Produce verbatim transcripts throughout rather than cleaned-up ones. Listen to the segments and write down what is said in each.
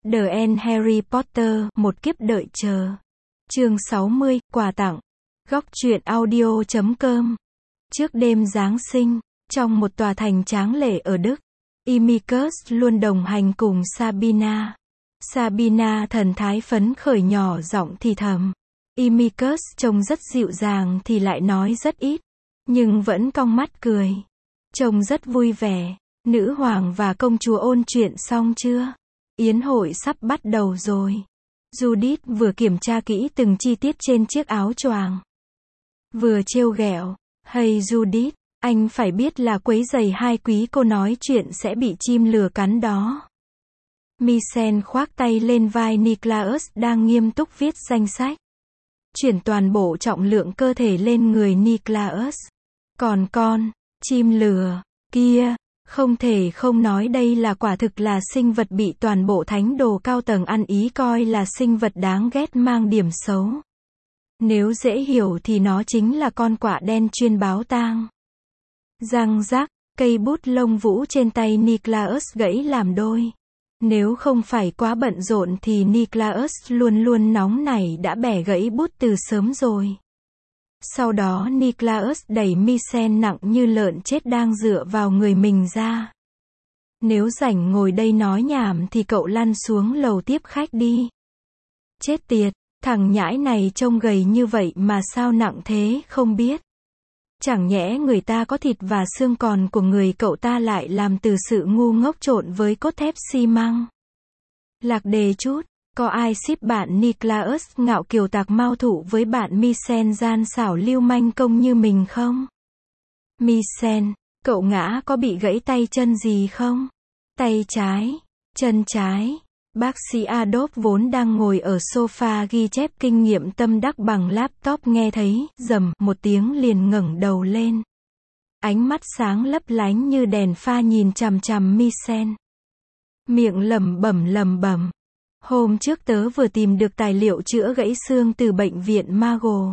The End Harry Potter, một kiếp đợi chờ. Chương sáu mươi, quà tặng. Góc truyện audio chấm com. Trước đêm Giáng sinh, trong một tòa thành tráng lệ ở Đức, Amicus luôn đồng hành cùng Sabina. Sabina thần thái phấn khởi nhỏ giọng thì thầm. Amicus trông rất dịu dàng thì lại nói rất ít, nhưng vẫn cong mắt cười. Trông rất vui vẻ. Nữ hoàng và công chúa ôn chuyện xong chưa? Yến hội sắp bắt đầu rồi. Judith vừa kiểm tra kỹ từng chi tiết trên chiếc áo choàng, vừa trêu ghẹo. Hay Judith, anh phải biết là quấy rầy hai quý cô nói chuyện sẽ bị chim lừa cắn đó. Michel khoác tay lên vai Nicholas đang nghiêm túc viết danh sách. Chuyển toàn bộ trọng lượng cơ thể lên người Nicholas. Còn con, chim lừa, kia, không thể không nói đây là quả thực là sinh vật bị toàn bộ thánh đồ cao tầng ăn ý coi là sinh vật đáng ghét mang điểm xấu. Nếu dễ hiểu thì nó chính là con quạ đen chuyên báo tang. Răng rắc, cây bút lông vũ trên tay Nicholas gãy làm đôi. Nếu không phải quá bận rộn thì Nicholas luôn luôn nóng nảy đã bẻ gãy bút từ sớm rồi. Sau đó Nicholas đẩy Michel nặng như lợn chết đang dựa vào người mình ra. Nếu rảnh ngồi đây nói nhảm thì cậu lăn xuống lầu tiếp khách đi. Chết tiệt, thằng nhãi này trông gầy như vậy mà sao nặng thế không biết. Chẳng nhẽ người ta có thịt và xương còn của người cậu ta lại làm từ sự ngu ngốc trộn với cốt thép xi măng. Lạc đề chút. Có ai ship bạn Nicholas ngạo kiều tạc mao thủ với bạn Michel gian xảo lưu manh công như mình không? Michel, cậu ngã có bị gãy tay chân gì không? Tay trái, chân trái. Bác sĩ Adolf vốn đang ngồi ở sofa ghi chép kinh nghiệm tâm đắc bằng laptop nghe thấy, rầm, một tiếng liền ngẩng đầu lên. Ánh mắt sáng lấp lánh như đèn pha nhìn chằm chằm Michel. Miệng lẩm bẩm lẩm bẩm. Hôm trước tớ vừa tìm được tài liệu chữa gãy xương từ bệnh viện Mago.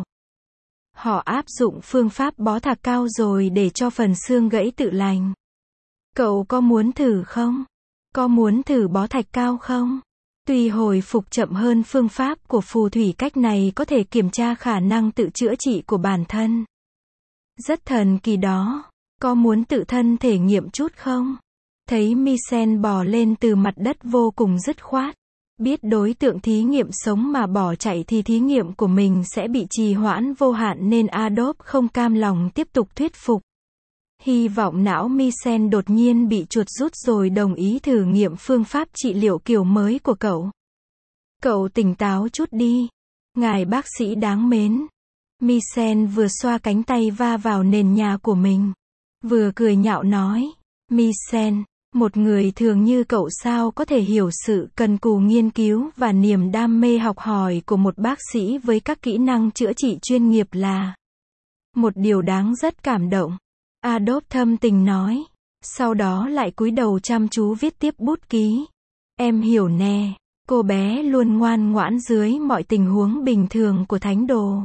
Họ áp dụng phương pháp bó thạc cao rồi để cho phần xương gãy tự lành. Cậu có muốn thử không? Có muốn thử bó thạch cao không? Tuy hồi phục chậm hơn phương pháp của phù thủy, cách này có thể kiểm tra khả năng tự chữa trị của bản thân. Rất thần kỳ đó. Có muốn tự thân thể nghiệm chút không? Thấy Michel bò lên từ mặt đất vô cùng dứt khoát. Biết đối tượng thí nghiệm sống mà bỏ chạy thì thí nghiệm của mình sẽ bị trì hoãn vô hạn nên Adolf không cam lòng tiếp tục thuyết phục. Hy vọng não Michel đột nhiên bị chuột rút rồi đồng ý thử nghiệm phương pháp trị liệu kiểu mới của cậu. Cậu tỉnh táo chút đi. Ngài bác sĩ đáng mến. Michel vừa xoa cánh tay va vào nền nhà của mình, vừa cười nhạo nói. Michel, một người thường như cậu sao có thể hiểu sự cần cù nghiên cứu và niềm đam mê học hỏi của một bác sĩ với các kỹ năng chữa trị chuyên nghiệp là một điều đáng rất cảm động. Adolf thâm tình nói. Sau đó lại cúi đầu chăm chú viết tiếp bút ký. Em hiểu nè, cô bé luôn ngoan ngoãn dưới mọi tình huống bình thường của thánh đồ.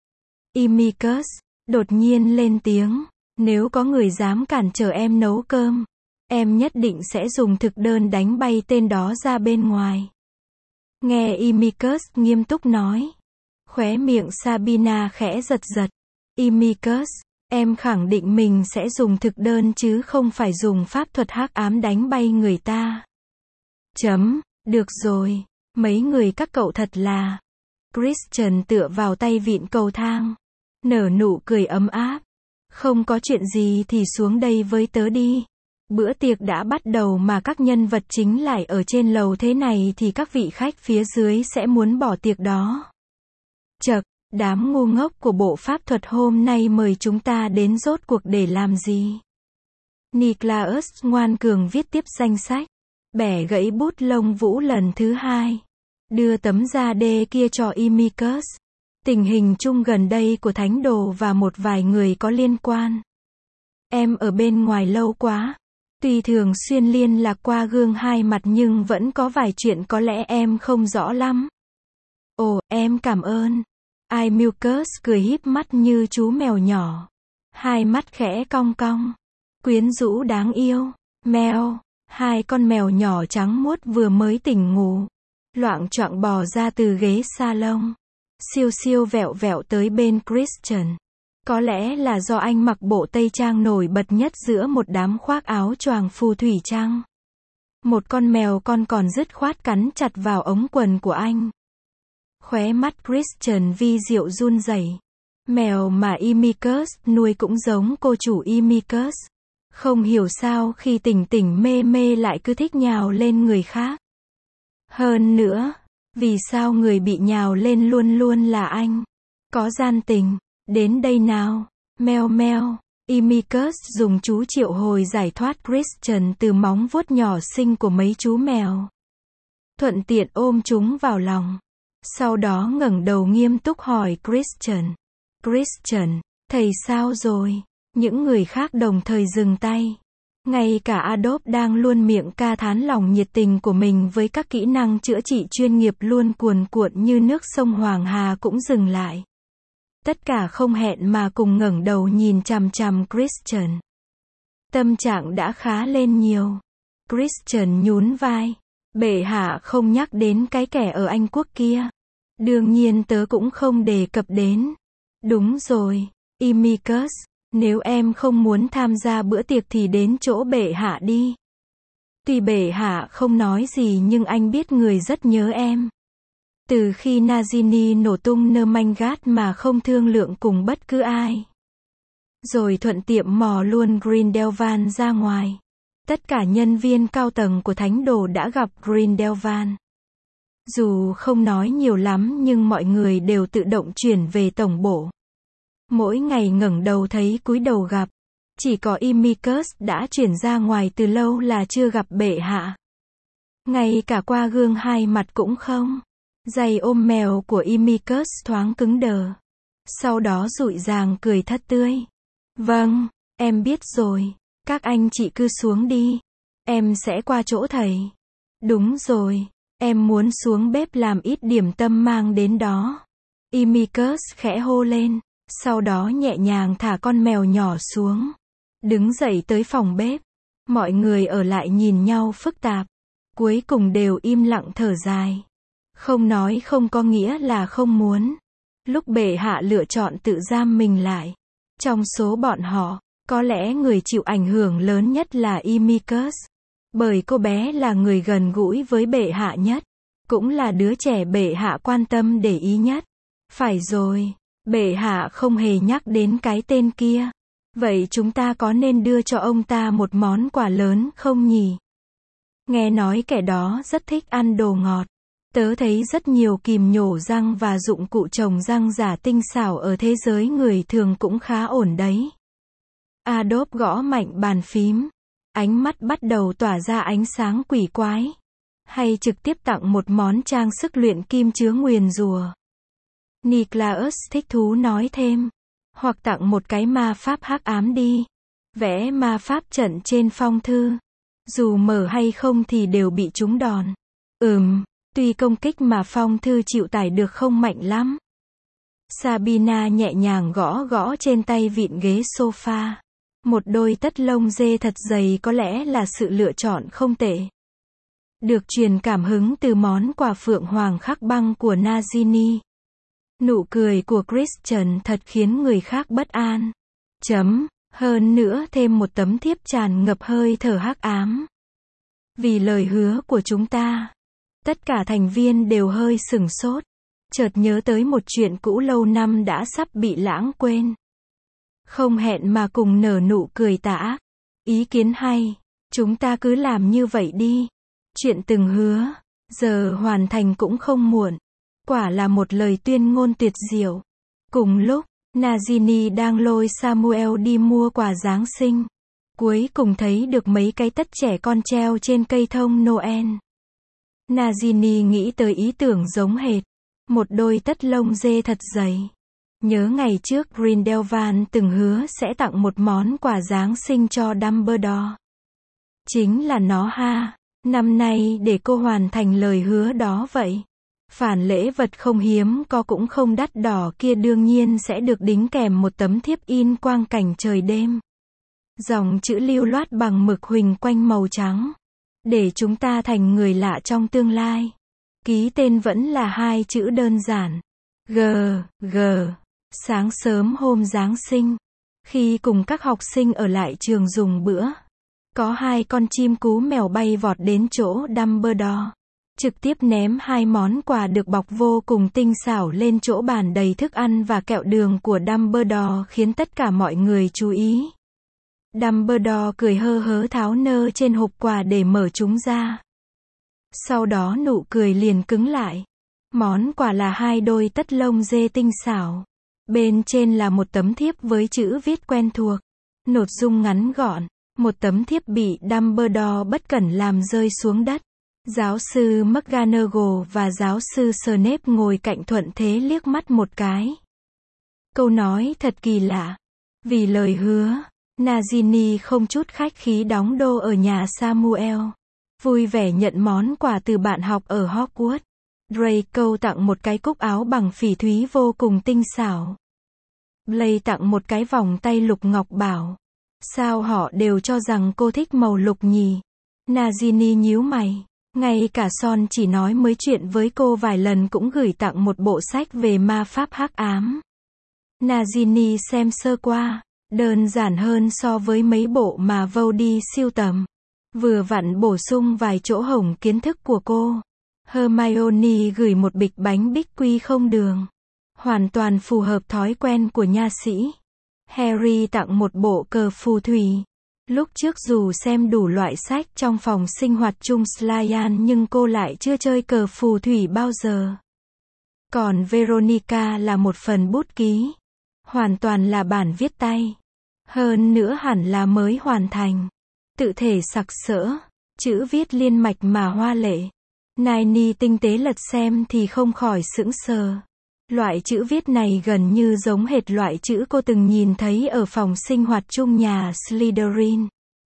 Amicus đột nhiên lên tiếng. Nếu có người dám cản trở em nấu cơm, em nhất định sẽ dùng thực đơn đánh bay tên đó ra bên ngoài. Nghe Amicus nghiêm túc nói. Khóe miệng Sabina khẽ giật giật. Amicus, em khẳng định mình sẽ dùng thực đơn chứ không phải dùng pháp thuật hắc ám đánh bay người ta. Chấm, được rồi, mấy người các cậu thật là. Christian tựa vào tay vịn cầu thang, nở nụ cười ấm áp. Không có chuyện gì thì xuống đây với tớ đi. Bữa tiệc đã bắt đầu mà các nhân vật chính lại ở trên lầu thế này thì các vị khách phía dưới sẽ muốn bỏ tiệc đó. Chậc, đám ngu ngốc của bộ pháp thuật hôm nay mời chúng ta đến rốt cuộc để làm gì? Nicholas ngoan cường viết tiếp danh sách, bẻ gãy bút lông vũ lần thứ hai, đưa tấm da đê kia cho Amicus. Tình hình chung gần đây của thánh đồ và một vài người có liên quan. Em ở bên ngoài lâu quá. Tuy thường xuyên liên lạc qua gương hai mặt nhưng vẫn có vài chuyện có lẽ em không rõ lắm. Ồ, em cảm ơn. Amicus cười híp mắt như chú mèo nhỏ. Hai mắt khẽ cong cong. Quyến rũ đáng yêu. Mèo. Hai con mèo nhỏ trắng muốt vừa mới tỉnh ngủ. loạng choạng bò ra từ ghế salon. Siêu siêu vẹo vẹo tới bên Christian. Có lẽ là do anh mặc bộ tây trang nổi bật nhất giữa một đám khoác áo choàng phù thủy trang. Một con mèo con còn dứt khoát cắn chặt vào ống quần của anh. Khóe mắt Christian vi diệu run rẩy. Mèo mà Amicus nuôi cũng giống cô chủ Amicus. Không hiểu sao khi tỉnh tỉnh mê mê lại cứ thích nhào lên người khác. Hơn nữa, vì sao người bị nhào lên luôn luôn là anh? Có gian tình. Đến đây nào. Meo meo. Amicus dùng chú triệu hồi giải thoát Christian từ móng vuốt nhỏ xinh của mấy chú mèo. Thuận tiện ôm chúng vào lòng. Sau đó ngẩng đầu nghiêm túc hỏi Christian. Christian, thầy sao rồi? Những người khác đồng thời dừng tay. Ngay cả Adobe đang luôn miệng ca thán lòng nhiệt tình của mình với các kỹ năng chữa trị chuyên nghiệp luôn cuồn cuộn như nước sông Hoàng Hà cũng dừng lại. Tất cả không hẹn mà cùng ngẩng đầu nhìn chằm chằm Christian. Tâm trạng đã khá lên nhiều. Christian nhún vai. Bệ hạ không nhắc đến cái kẻ ở Anh Quốc kia. Đương nhiên tớ cũng không đề cập đến. Đúng rồi, Amicus, nếu em không muốn tham gia bữa tiệc thì đến chỗ bệ hạ đi. Tuy bệ hạ không nói gì nhưng anh biết người rất nhớ em. Từ khi Nagini nổ tung Nermangat mà không thương lượng cùng bất cứ ai. Rồi thuận tiệm mò luôn Grindelwald ra ngoài. Tất cả nhân viên cao tầng của thánh đồ đã gặp Grindelwald. Dù không nói nhiều lắm nhưng mọi người đều tự động chuyển về tổng bộ. Mỗi ngày ngẩng đầu thấy cúi đầu gặp. Chỉ có Amicus đã chuyển ra ngoài từ lâu là chưa gặp bệ hạ. Ngay cả qua gương hai mặt cũng không. Giày ôm mèo của Amicus thoáng cứng đờ. Sau đó dụi dàng cười thất tươi. Vâng, em biết rồi. Các anh chị cứ xuống đi. Em sẽ qua chỗ thầy. Đúng rồi. Em muốn xuống bếp làm ít điểm tâm mang đến đó. Amicus khẽ hô lên. Sau đó nhẹ nhàng thả con mèo nhỏ xuống. Đứng dậy tới phòng bếp. Mọi người ở lại nhìn nhau phức tạp. Cuối cùng đều im lặng thở dài. Không nói không có nghĩa là không muốn. Lúc bệ hạ lựa chọn tự giam mình lại. Trong số bọn họ, có lẽ người chịu ảnh hưởng lớn nhất là Amicus. Bởi cô bé là người gần gũi với bệ hạ nhất. Cũng là đứa trẻ bệ hạ quan tâm để ý nhất. Phải rồi, bệ hạ không hề nhắc đến cái tên kia. Vậy chúng ta có nên đưa cho ông ta một món quà lớn không nhỉ? Nghe nói kẻ đó rất thích ăn đồ ngọt. Tớ thấy rất nhiều kìm nhổ răng và dụng cụ trồng răng giả tinh xảo ở thế giới người thường cũng khá ổn đấy. Adobe gõ mạnh bàn phím. Ánh mắt bắt đầu tỏa ra ánh sáng quỷ quái. Hay trực tiếp tặng một món trang sức luyện kim chứa nguyền rùa. Niklaus thích thú nói thêm. Hoặc tặng một cái ma pháp hắc ám đi. Vẽ ma pháp trận trên phong thư. Dù mở hay không thì đều bị trúng đòn. Ừm, tuy công kích mà phong thư chịu tải được không mạnh lắm. Sabina nhẹ nhàng gõ gõ trên tay vịn ghế sofa. Một đôi tất lông dê thật dày có lẽ là sự lựa chọn không tệ. Được truyền cảm hứng từ món quà phượng hoàng khắc băng của Nagini. Nụ cười của Christian thật khiến người khác bất an. Chấm, hơn nữa thêm một tấm thiếp tràn ngập hơi thở hắc ám. Vì lời hứa của chúng ta. Tất cả thành viên đều hơi sửng sốt. Chợt nhớ tới một chuyện cũ lâu năm đã sắp bị lãng quên. Không hẹn mà cùng nở nụ cười tà ác. Ý kiến hay. Chúng ta cứ làm như vậy đi. Chuyện từng hứa. Giờ hoàn thành cũng không muộn. Quả là một lời tuyên ngôn tuyệt diệu. Cùng lúc, Nagini đang lôi Samuel đi mua quà Giáng sinh. Cuối cùng thấy được mấy cái tất trẻ con treo trên cây thông Noel. Nagini nghĩ tới ý tưởng giống hệt. Một đôi tất lông dê thật dày. Nhớ ngày trước Grindelwald từng hứa sẽ tặng một món quà Giáng sinh cho Dumbledore. Chính là nó ha. Năm nay để cô hoàn thành lời hứa đó vậy. Phản lễ vật không hiếm có cũng không đắt đỏ kia đương nhiên sẽ được đính kèm một tấm thiếp in quang cảnh trời đêm. Dòng chữ lưu loát bằng mực huỳnh quanh màu trắng. Để chúng ta thành người lạ trong tương lai. Ký tên vẫn là hai chữ đơn giản. G, G. Sáng sớm hôm Giáng sinh, khi cùng các học sinh ở lại trường dùng bữa, có hai con chim cú mèo bay vọt đến chỗ Dumbledore, trực tiếp ném hai món quà được bọc vô cùng tinh xảo lên chỗ bàn đầy thức ăn và kẹo đường của Dumbledore, khiến tất cả mọi người chú ý. Dumbledore cười hơ hớ tháo nơ trên hộp quà để mở chúng ra. Sau đó nụ cười liền cứng lại. Món quà là hai đôi tất lông dê tinh xảo. Bên trên là một tấm thiếp với chữ viết quen thuộc. Nội dung ngắn gọn. Một tấm thiếp bị Dumbledore bất cẩn làm rơi xuống đất. Giáo sư McGonagall và giáo sư Snape ngồi cạnh thuận thế liếc mắt một cái. Câu nói thật kỳ lạ. Vì lời hứa, Nagini không chút khách khí đóng đô ở nhà Samuel. Vui vẻ nhận món quà từ bạn học ở Hogwarts. Draco tặng một cái cúc áo bằng phỉ thúy vô cùng tinh xảo. Blaise tặng một cái vòng tay lục ngọc bảo. Sao họ đều cho rằng cô thích màu lục nhỉ? Nagini nhíu mày. Ngay cả Son chỉ nói mới chuyện với cô vài lần cũng gửi tặng một bộ sách về ma pháp hắc ám. Nagini xem sơ qua, đơn giản hơn so với mấy bộ mà Voldy sưu tầm. Vừa vặn bổ sung vài chỗ hổng kiến thức của cô. Hermione gửi một bịch bánh bích quy không đường. Hoàn toàn phù hợp thói quen của nha sĩ. Harry tặng một bộ cờ phù thủy. Lúc trước dù xem đủ loại sách trong phòng sinh hoạt chung Slytherin nhưng cô lại chưa chơi cờ phù thủy bao giờ. Còn Veronica là một phần bút ký. Hoàn toàn là bản viết tay. Hơn nữa hẳn là mới hoàn thành. Tự thể sặc sỡ. Chữ viết liên mạch mà hoa lệ. Nini tinh tế lật xem thì không khỏi sững sờ. Loại chữ viết này gần như giống hệt loại chữ cô từng nhìn thấy ở phòng sinh hoạt chung nhà Slytherin.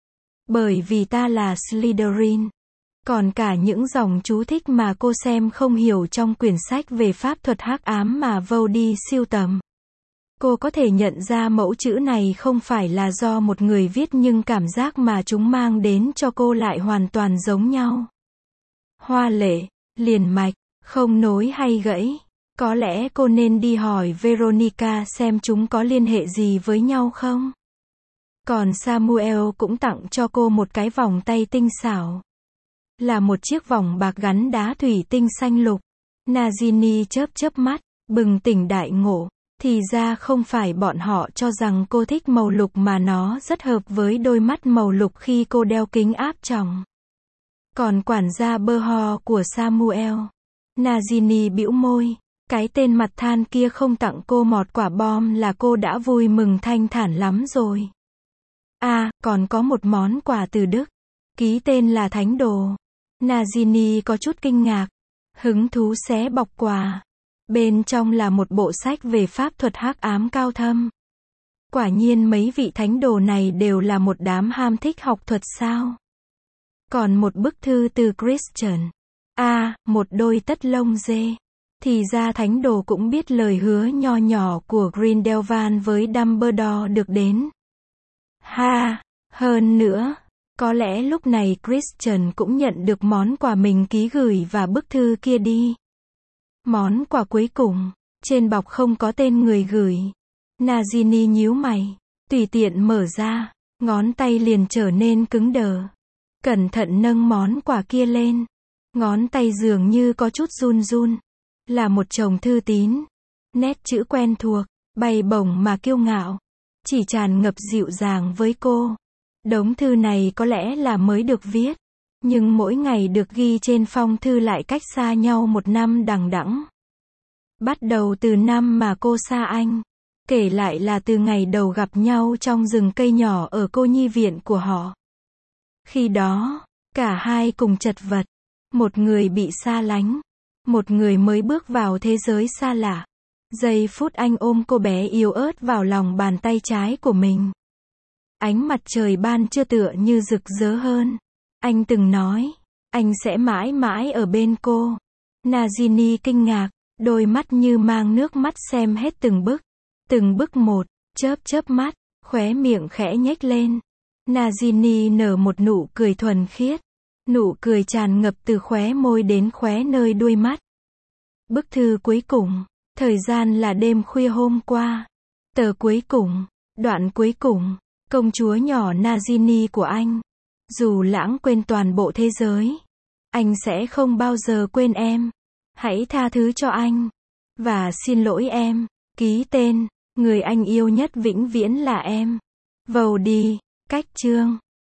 Bởi vì ta là Slytherin. Còn cả những dòng chú thích mà cô xem không hiểu trong quyển sách về pháp thuật hắc ám mà Voldy sưu tầm. Cô có thể nhận ra mẫu chữ này không phải là do một người viết nhưng cảm giác mà chúng mang đến cho cô lại hoàn toàn giống nhau. Hoa lệ, liền mạch, không nối hay gãy. Có lẽ cô nên đi hỏi Veronica xem chúng có liên hệ gì với nhau không? Còn Samuel cũng tặng cho cô một cái vòng tay tinh xảo. Là một chiếc vòng bạc gắn đá thủy tinh xanh lục. Nagini chớp chớp mắt, bừng tỉnh đại ngộ. Thì ra không phải bọn họ cho rằng cô thích màu lục mà nó rất hợp với đôi mắt màu lục khi cô đeo kính áp tròng. Còn quản gia bơ ho của Samuel. Nagini bĩu môi. Cái tên mặt than kia không tặng cô một quả bom là cô đã vui mừng thanh thản lắm rồi. À, còn có một món quà từ Đức. Ký tên là Thánh Đồ. Nagini có chút kinh ngạc. Hứng thú xé bọc quà. Bên trong là một bộ sách về pháp thuật hắc ám cao thâm. Quả nhiên mấy vị thánh đồ này đều là một đám ham thích học thuật sao. Còn một bức thư từ Christian. À, một đôi tất lông dê. Thì ra thánh đồ cũng biết lời hứa nho nhỏ của Grindelwald với Dumbledore được đến. Ha, hơn nữa, có lẽ lúc này Christian cũng nhận được món quà mình ký gửi và bức thư kia đi. Món quà cuối cùng, trên bọc không có tên người gửi. Nagini nhíu mày, tùy tiện mở ra, ngón tay liền trở nên cứng đờ. Cẩn thận nâng món quà kia lên. Ngón tay dường như có chút run run. Là một chồng thư tín. Nét chữ quen thuộc, bay bổng mà kiêu ngạo. Chỉ tràn ngập dịu dàng với cô. Đống thư này có lẽ là mới được viết. Nhưng mỗi ngày được ghi trên phong thư lại cách xa nhau một năm đằng đẵng. Bắt đầu từ năm mà cô xa anh. Kể lại là từ ngày đầu gặp nhau trong rừng cây nhỏ ở cô nhi viện của họ. Khi đó, cả hai cùng chật vật. Một người bị xa lánh. Một người mới bước vào thế giới xa lạ. Giây phút anh ôm cô bé yếu ớt vào lòng bàn tay trái của mình. Ánh mặt trời ban trưa tựa như rực rỡ hơn. Anh từng nói, anh sẽ mãi mãi ở bên cô. Nagini kinh ngạc, đôi mắt như mang nước mắt xem hết từng bức. Từng bức một, chớp chớp mắt, khóe miệng khẽ nhếch lên. Nagini nở một nụ cười thuần khiết. Nụ cười tràn ngập từ khóe môi đến khóe nơi đuôi mắt. Bức thư cuối cùng. Thời gian là đêm khuya hôm qua. Tờ cuối cùng. Đoạn cuối cùng. Công chúa nhỏ Nagini của anh. Dù lãng quên toàn bộ thế giới, anh sẽ không bao giờ quên em. Hãy tha thứ cho anh. Và xin lỗi em. Ký tên. Người anh yêu nhất vĩnh viễn là em. Vào đi. Cách chương.